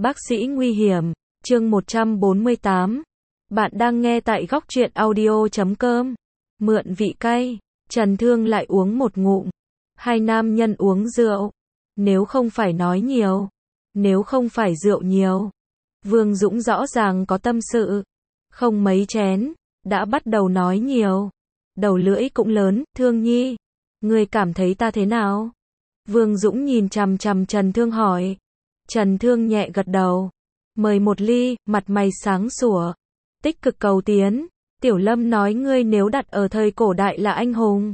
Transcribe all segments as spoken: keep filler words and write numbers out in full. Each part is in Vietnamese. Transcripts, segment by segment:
Bác sĩ nguy hiểm, chương một trăm bốn mươi tám. Bạn đang nghe tại góc truyện audio chấm com. Mượn vị cay, Trần Thương lại uống một ngụm. Hai nam nhân uống rượu. Nếu không phải nói nhiều, nếu không phải rượu nhiều. Vương Dũng rõ ràng có tâm sự. Không mấy chén, đã bắt đầu nói nhiều. Đầu lưỡi cũng lớn, Thương Nhi. Ngươi cảm thấy ta thế nào? Vương Dũng nhìn chằm chằm Trần Thương hỏi. Trần Thương nhẹ gật đầu. Mời một ly, mặt mày sáng sủa. Tích cực cầu tiến. Tiểu Lâm nói ngươi nếu đặt ở thời cổ đại là anh hùng.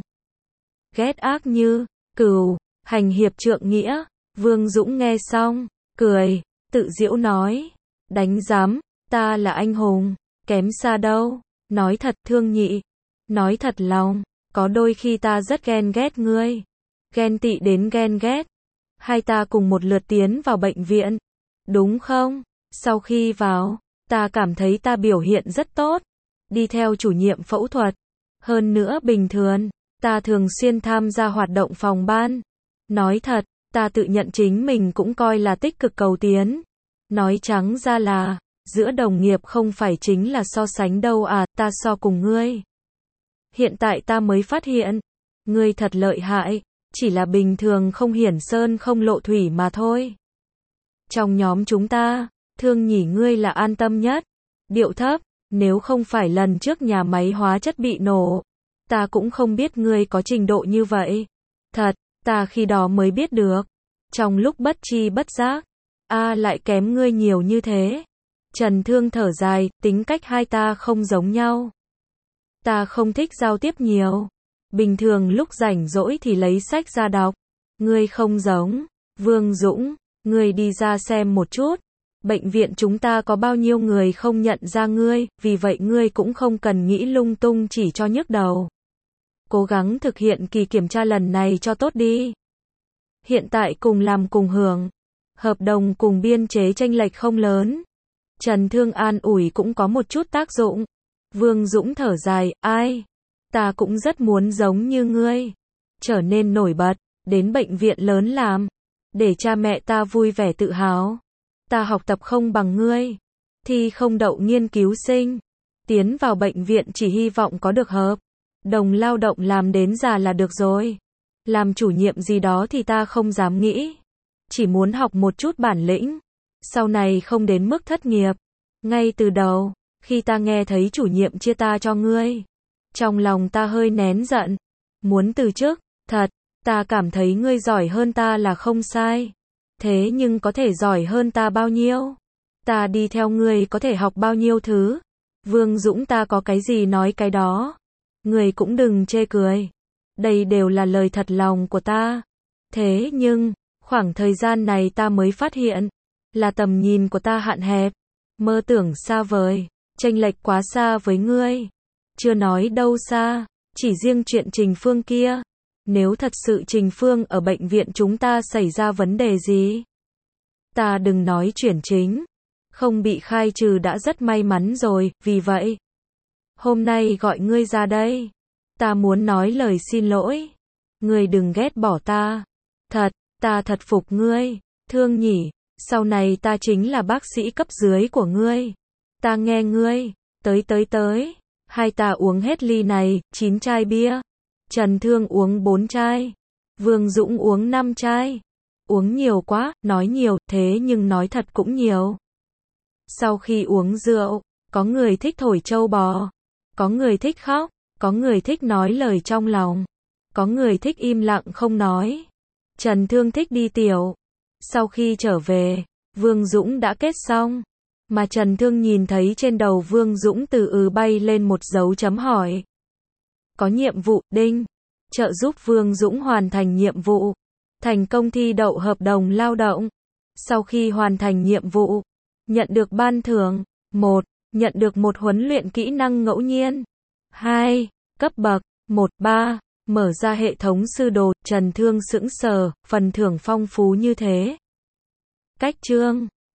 Ghét ác như, cừu, hành hiệp trượng nghĩa. Vương Dũng nghe xong, cười, tự giễu nói. Đánh giám, ta là anh hùng, kém xa đâu. Nói thật Thương nhị. Nói thật lòng, có đôi khi ta rất ghen ghét ngươi. Ghen tị đến ghen ghét. Hai ta cùng một lượt tiến vào bệnh viện. Đúng không? Sau khi vào, ta cảm thấy ta biểu hiện rất tốt. Đi theo chủ nhiệm phẫu thuật. Hơn nữa bình thường, ta thường xuyên tham gia hoạt động phòng ban. Nói thật, ta tự nhận chính mình cũng coi là tích cực cầu tiến. Nói trắng ra là, giữa đồng nghiệp không phải chính là so sánh đâu à, ta so cùng ngươi. Hiện tại ta mới phát hiện, ngươi thật lợi hại. Chỉ là bình thường không hiển sơn không lộ thủy mà thôi. Trong nhóm chúng ta, Thương nhỉ ngươi là an tâm nhất. Điệu thấp, nếu không phải lần trước nhà máy hóa chất bị nổ, ta cũng không biết ngươi có trình độ như vậy. Thật, ta khi đó mới biết được. Trong lúc bất tri bất giác, a lại kém ngươi nhiều như thế. Trần Thương thở dài, tính cách hai ta không giống nhau. Ta không thích giao tiếp nhiều. Bình thường lúc rảnh rỗi thì lấy sách ra đọc. Ngươi không giống. Vương Dũng, ngươi đi ra xem một chút. Bệnh viện chúng ta có bao nhiêu người không nhận ra ngươi, vì vậy ngươi cũng không cần nghĩ lung tung chỉ cho nhức đầu. Cố gắng thực hiện kỳ kiểm tra lần này cho tốt đi. Hiện tại cùng làm cùng hưởng. Hợp đồng cùng biên chế chênh lệch không lớn. Trần Thương an ủi cũng có một chút tác dụng. Vương Dũng thở dài, ai? Ta cũng rất muốn giống như ngươi. Trở nên nổi bật, đến bệnh viện lớn làm. Để cha mẹ ta vui vẻ tự hào. Ta học tập không bằng ngươi. Thi không đậu nghiên cứu sinh. Tiến vào bệnh viện chỉ hy vọng có được hợp đồng lao động làm đến già là được rồi. Làm chủ nhiệm gì đó thì ta không dám nghĩ. Chỉ muốn học một chút bản lĩnh. Sau này không đến mức thất nghiệp. Ngay từ đầu, khi ta nghe thấy chủ nhiệm chia ta cho ngươi, trong lòng ta hơi nén giận. Muốn từ chức, thật, ta cảm thấy ngươi giỏi hơn ta là không sai. Thế nhưng có thể giỏi hơn ta bao nhiêu? Ta đi theo ngươi có thể học bao nhiêu thứ? Vương Dũng ta có cái gì nói cái đó. Ngươi cũng đừng chê cười. Đây đều là lời thật lòng của ta. Thế nhưng, khoảng thời gian này ta mới phát hiện, là tầm nhìn của ta hạn hẹp. Mơ tưởng xa vời, chênh lệch quá xa với ngươi. Chưa nói đâu xa, chỉ riêng chuyện Trình Phương kia. Nếu thật sự Trình Phương ở bệnh viện chúng ta xảy ra vấn đề gì? Ta đừng nói chuyển chính. Không bị khai trừ đã rất may mắn rồi, vì vậy. Hôm nay gọi ngươi ra đây. Ta muốn nói lời xin lỗi. Ngươi đừng ghét bỏ ta. Thật, ta thật phục ngươi. Thương nhỉ, sau này ta chính là bác sĩ cấp dưới của ngươi. Ta nghe ngươi, tới tới tới. Hai ta uống hết ly này, chín chai bia. Trần Thương uống bốn chai. Vương Dũng uống năm chai. Uống nhiều quá, nói nhiều, thế nhưng nói thật cũng nhiều. Sau khi uống rượu, có người thích thổi trâu bò. Có người thích khóc. Có người thích nói lời trong lòng. Có người thích im lặng không nói. Trần Thương thích đi tiểu. Sau khi trở về, Vương Dũng đã kết xong. Mà Trần Thương nhìn thấy trên đầu Vương Dũng từ ừ bay lên một dấu chấm hỏi. Có nhiệm vụ, đinh. Trợ giúp Vương Dũng hoàn thành nhiệm vụ. Thành công thi đậu hợp đồng lao động. Sau khi hoàn thành nhiệm vụ, nhận được ban thưởng. một. Nhận được một huấn luyện kỹ năng ngẫu nhiên. hai. Cấp bậc. một ba. Mở ra hệ thống sư đồ. Trần Thương sững sờ, phần thưởng phong phú như thế. Cách chương.